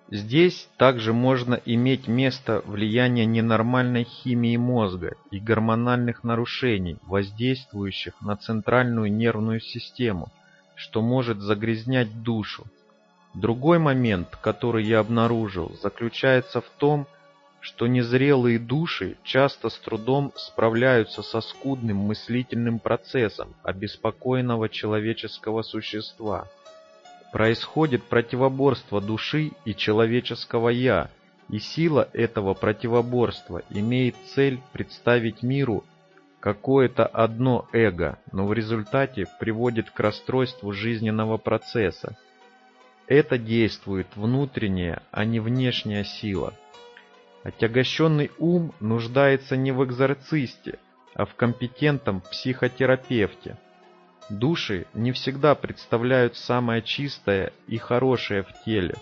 Здесь также можно иметь место влияние ненормальной химии мозга и гормональных нарушений, воздействующих на центральную нервную систему, что может загрязнять душу. Другой момент, который я обнаружил, заключается в том, что незрелые души часто с трудом справляются со скудным мыслительным процессом обеспокоенного человеческого существа. Происходит противоборство души и человеческого «я», и сила этого противоборства имеет цель представить миру какое-то одно эго, но в результате приводит к расстройству жизненного процесса. Это действует внутренняя, а не внешняя сила. Отягощенный ум нуждается не в экзорцисте, а в компетентном психотерапевте. Души не всегда представляют самое чистое и хорошее в теле.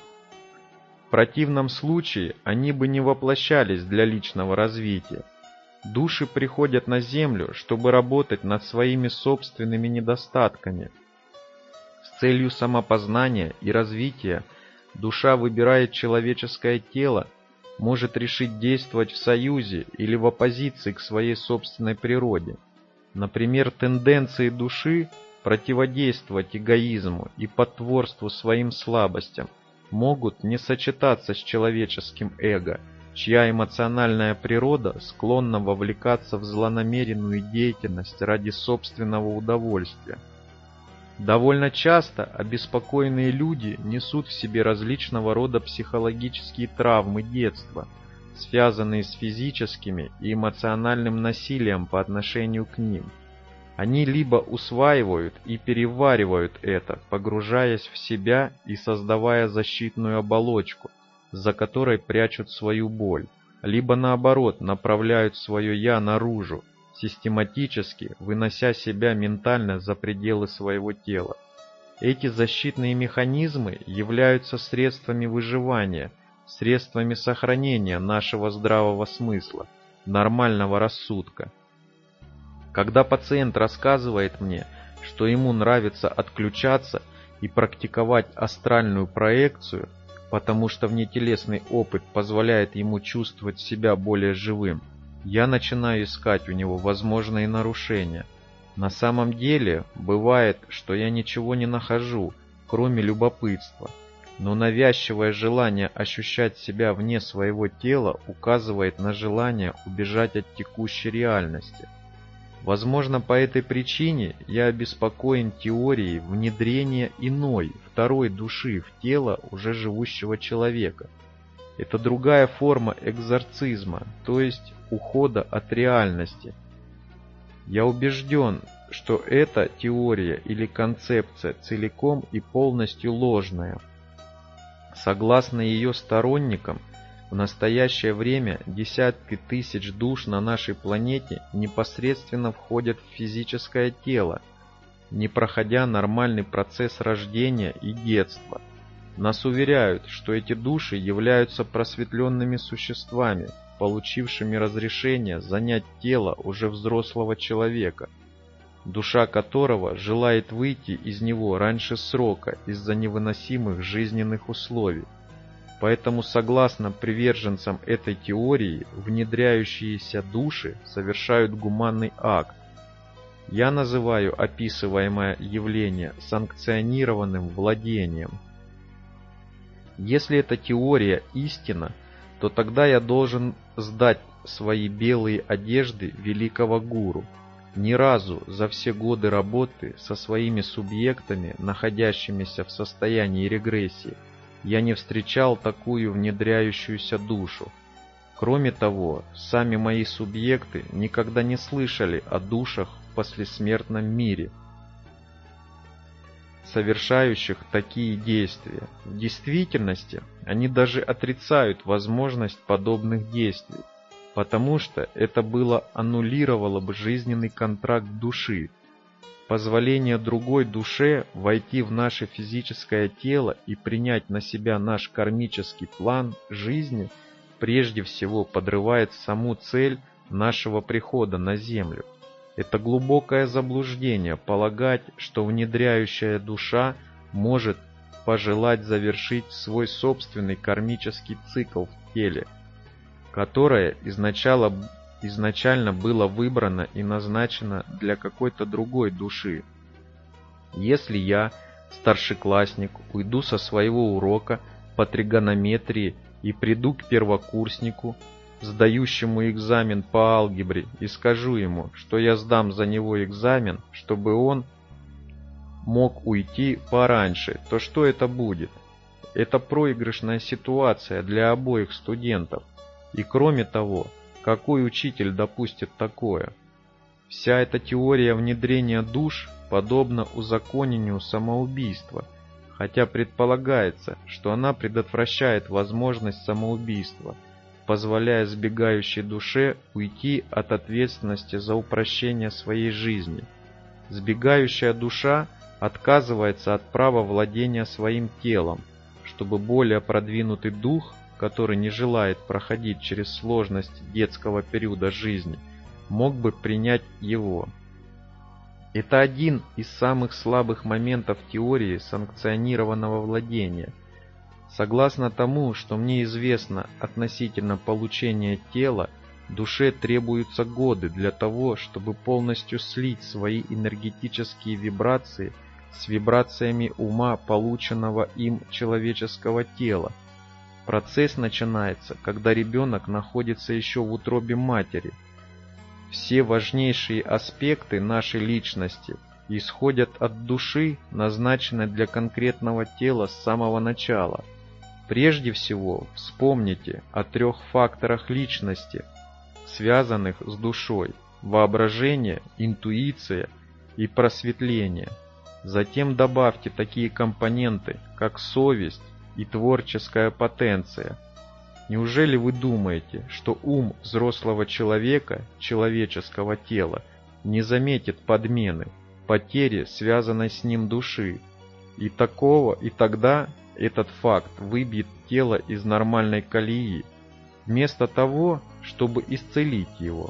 В противном случае они бы не воплощались для личного развития. Души приходят на землю, чтобы работать над своими собственными недостатками. С целью самопознания и развития душа выбирает человеческое тело, может решить действовать в союзе или в оппозиции к своей собственной природе. Например, тенденции души противодействовать эгоизму и потворству своим слабостям могут не сочетаться с человеческим эго, чья эмоциональная природа склонна вовлекаться в злонамеренную деятельность ради собственного удовольствия. Довольно часто обеспокоенные люди несут в себе различного рода психологические травмы детства, связанные с физическими и эмоциональным насилием по отношению к ним. Они либо усваивают и переваривают это, погружаясь в себя и создавая защитную оболочку, за которой прячут свою боль, либо наоборот направляют свое «я» наружу, систематически вынося себя ментально за пределы своего тела. Эти защитные механизмы являются средствами выживания, средствами сохранения нашего здравого смысла, нормального рассудка. Когда пациент рассказывает мне, что ему нравится отключаться и практиковать астральную проекцию, потому что внетелесный опыт позволяет ему чувствовать себя более живым, я начинаю искать у него возможные нарушения. На самом деле, бывает, что я ничего не нахожу, кроме любопытства, но навязчивое желание ощущать себя вне своего тела указывает на желание убежать от текущей реальности. Возможно, по этой причине я обеспокоен теорией внедрения иной, второй души в тело уже живущего человека. Это другая форма экзорцизма, то есть ухода от реальности. Я убежден, что эта теория или концепция целиком и полностью ложная. Согласно ее сторонникам, в настоящее время десятки тысяч душ на нашей планете непосредственно входят в физическое тело, не проходя нормальный процесс рождения и детства. Нас уверяют, что эти души являются просветленными существами, получившими разрешение занять тело уже взрослого человека, душа которого желает выйти из него раньше срока из-за невыносимых жизненных условий. Поэтому, согласно приверженцам этой теории, внедряющиеся души совершают гуманный акт. Я называю описываемое явление санкционированным владением. Если эта теория истина, то тогда я должен сдать свои белые одежды великого гуру. Ни разу за все годы работы со своими субъектами, находящимися в состоянии регрессии, я не встречал такую внедряющуюся душу. Кроме того, сами мои субъекты никогда не слышали о душах в послесмертном мире, совершающих такие действия. В действительности они даже отрицают возможность подобных действий, потому что это аннулировало бы жизненный контракт души. Позволение другой душе войти в наше физическое тело и принять на себя наш кармический план жизни прежде всего подрывает саму цель нашего прихода на Землю. Это глубокое заблуждение полагать, что внедряющая душа может пожелать завершить свой собственный кармический цикл в теле, которое изначально было выбрано и назначено для какой-то другой души. Если я, старшеклассник, уйду со своего урока по тригонометрии и приду к первокурснику, сдающему экзамен по алгебре, и скажу ему, что я сдам за него экзамен, чтобы он мог уйти пораньше, то что это будет? Это проигрышная ситуация для обоих студентов. И кроме того, какой учитель допустит такое? Вся эта теория внедрения душ подобна узаконению самоубийства, хотя предполагается, что она предотвращает возможность самоубийства, позволяя сбегающей душе уйти от ответственности за упрощение своей жизни. Сбегающая душа отказывается от права владения своим телом, чтобы более продвинутый дух, который не желает проходить через сложности детского периода жизни, мог бы принять его. Это один из самых слабых моментов теории санкционированного владения. Согласно тому, что мне известно относительно получения тела, душе требуются годы для того, чтобы полностью слить свои энергетические вибрации с вибрациями ума, полученного им человеческого тела. Процесс начинается, когда ребенок находится еще в утробе матери. Все важнейшие аспекты нашей личности исходят от души, назначенной для конкретного тела с самого начала. Прежде всего, вспомните о 3 факторах личности, связанных с душой: воображение, интуиция и просветление. Затем добавьте такие компоненты, как совесть и творческая потенция. Неужели вы думаете, что ум взрослого человека, человеческого тела, не заметит подмены, потери, связанной с ним души? И тогда этот факт выбьет тело из нормальной колеи, вместо того, чтобы исцелить его.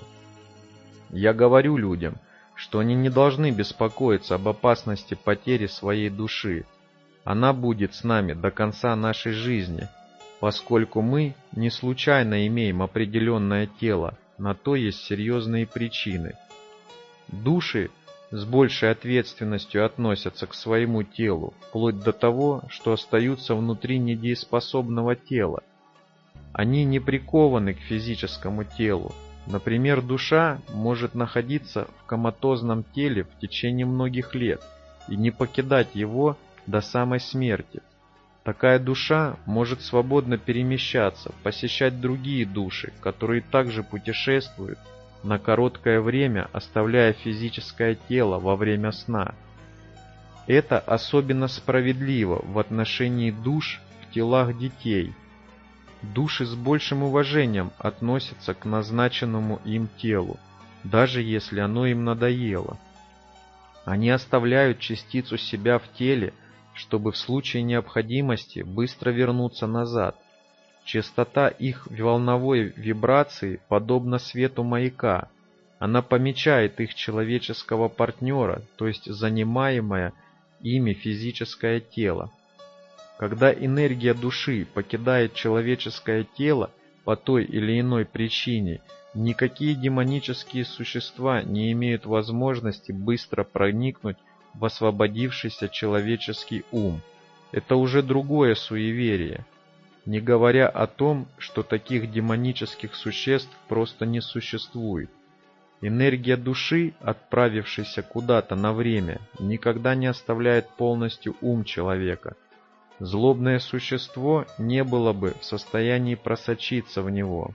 Я говорю людям, что они не должны беспокоиться об опасности потери своей души. Она будет с нами до конца нашей жизни, поскольку мы не случайно имеем определенное тело, на то есть серьезные причины. Души с большей ответственностью относятся к своему телу, вплоть до того, что остаются внутри недееспособного тела. Они не прикованы к физическому телу. Например, душа может находиться в коматозном теле в течение многих лет и не покидать его до самой смерти. Такая душа может свободно перемещаться, посещать другие души, которые также путешествуют на короткое время, оставляя физическое тело во время сна. Это особенно справедливо в отношении душ в телах детей. Души с большим уважением относятся к назначенному им телу, даже если оно им надоело. Они оставляют частицу себя в теле, чтобы в случае необходимости быстро вернуться назад. Частота их волновой вибрации подобна свету маяка. Она помечает их человеческого партнера, то есть занимаемое ими физическое тело. Когда энергия души покидает человеческое тело по той или иной причине, никакие демонические существа не имеют возможности быстро проникнуть в освободившийся человеческий ум. Это уже другое суеверие, не говоря о том, что таких демонических существ просто не существует. Энергия души, отправившейся куда-то на время, никогда не оставляет полностью ум человека. Злобное существо не было бы в состоянии просочиться в него,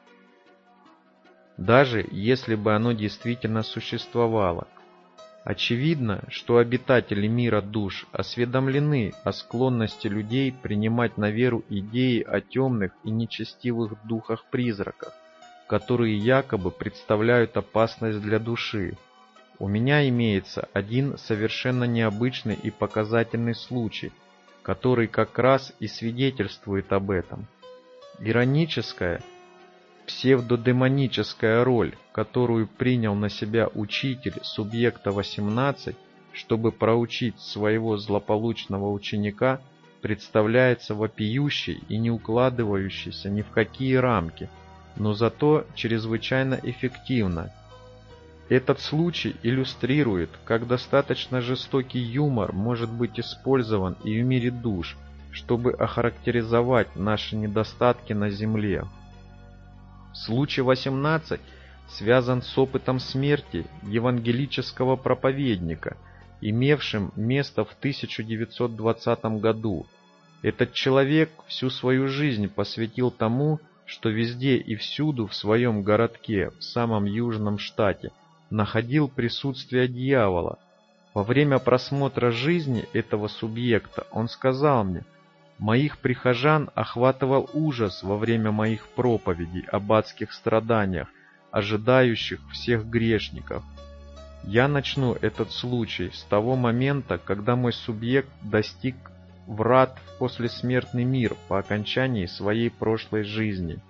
даже если бы оно действительно существовало. Очевидно, что обитатели мира душ осведомлены о склонности людей принимать на веру идеи о темных и нечестивых духах-призраках, которые якобы представляют опасность для души. У меня имеется один совершенно необычный и показательный случай, который как раз и свидетельствует об этом. Ироническая, псевдодемоническая роль, которую принял на себя учитель субъекта 18, чтобы проучить своего злополучного ученика, представляется вопиющей и не укладывающейся ни в какие рамки, но зато чрезвычайно эффективно. Этот случай иллюстрирует, как достаточно жестокий юмор может быть использован и в мире душ, чтобы охарактеризовать наши недостатки на земле. Случай 18 связан с опытом смерти евангелического проповедника, имевшим место в 1920 году. Этот человек всю свою жизнь посвятил тому, что везде и всюду в своем городке, в самом южном штате, находил присутствие дьявола. Во время просмотра жизни этого субъекта он сказал мне: «Моих прихожан охватывал ужас во время моих проповедей об адских страданиях, ожидающих всех грешников. Я начну этот случай с того момента, когда мой субъект достиг врат в послесмертный мир по окончании своей прошлой жизни».